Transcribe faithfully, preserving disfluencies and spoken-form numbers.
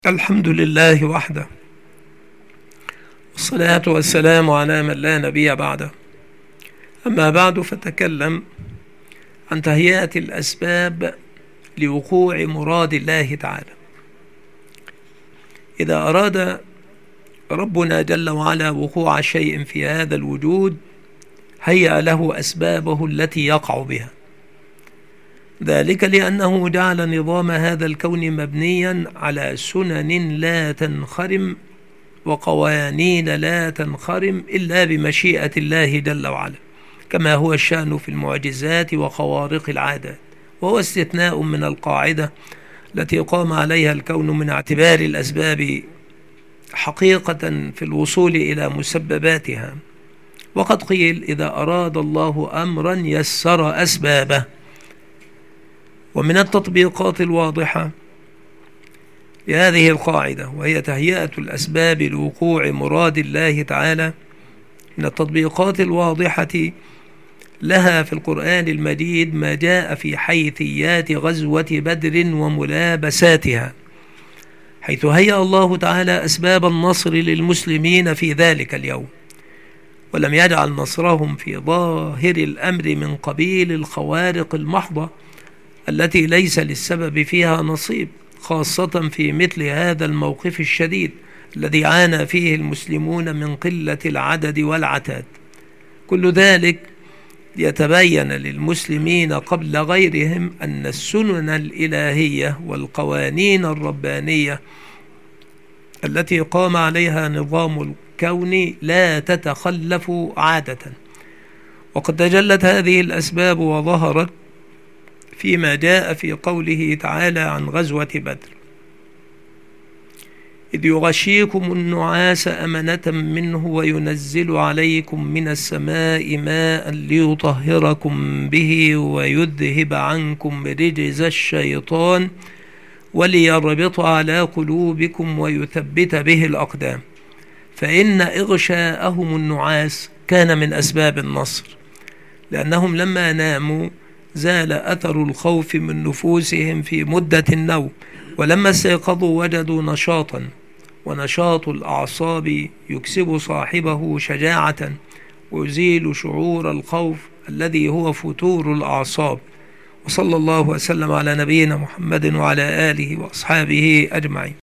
الحمد لله وحده، والصلاة والسلام على من لا نبي بعده. أما بعد، فتكلم عن تهيئة الأسباب لوقوع مراد الله تعالى. إذا أراد ربنا جل وعلا وقوع شيء في هذا الوجود، هيأ له أسبابه التي يقع بها، ذلك لأنه جعل نظام هذا الكون مبنيا على سنن لا تنخرم وقوانين لا تنخرم إلا بمشيئة الله جل وعلا، كما هو الشأن في المعجزات وخوارق العادات، وهو استثناء من القاعدة التي قام عليها الكون من اعتبار الأسباب حقيقة في الوصول إلى مسبباتها. وقد قيل: إذا أراد الله أمرا يسر أسبابه. ومن التطبيقات الواضحة لهذه القاعدة، وهي تهيئة الأسباب لوقوع مراد الله تعالى، من التطبيقات الواضحة لها في القرآن المجيد ما جاء في حيثيات غزوة بدر وملابساتها، حيث هيأ الله تعالى أسباب النصر للمسلمين في ذلك اليوم، ولم يجعل نصرهم في ظاهر الأمر من قبيل الخوارق المحضة التي ليس للسبب فيها نصيب، خاصة في مثل هذا الموقف الشديد الذي عانى فيه المسلمون من قلة العدد والعتاد. كل ذلك ليتبين للمسلمين قبل غيرهم أن السنن الإلهية والقوانين الربانية التي قام عليها نظام الكون لا تتخلف عادة. وقد تجلت هذه الأسباب وظهرت فيما جاء في قوله تعالى عن غزوة بدر: إذ يغشيكم النعاس أمنة منه وينزل عليكم من السماء ماء ليطهركم به ويذهب عنكم رجز الشيطان وليربط على قلوبكم ويثبت به الأقدام. فإن إغشاءهم النعاس كان من أسباب النصر، لأنهم لما ناموا زال أثر الخوف من نفوسهم في مدة النوم، ولما استيقظوا وجدوا نشاطا، ونشاط الأعصاب يكسب صاحبه شجاعة ويزيل شعور الخوف الذي هو فتور الأعصاب. وصلى الله وسلم على نبينا محمد وعلى آله وأصحابه أجمعين.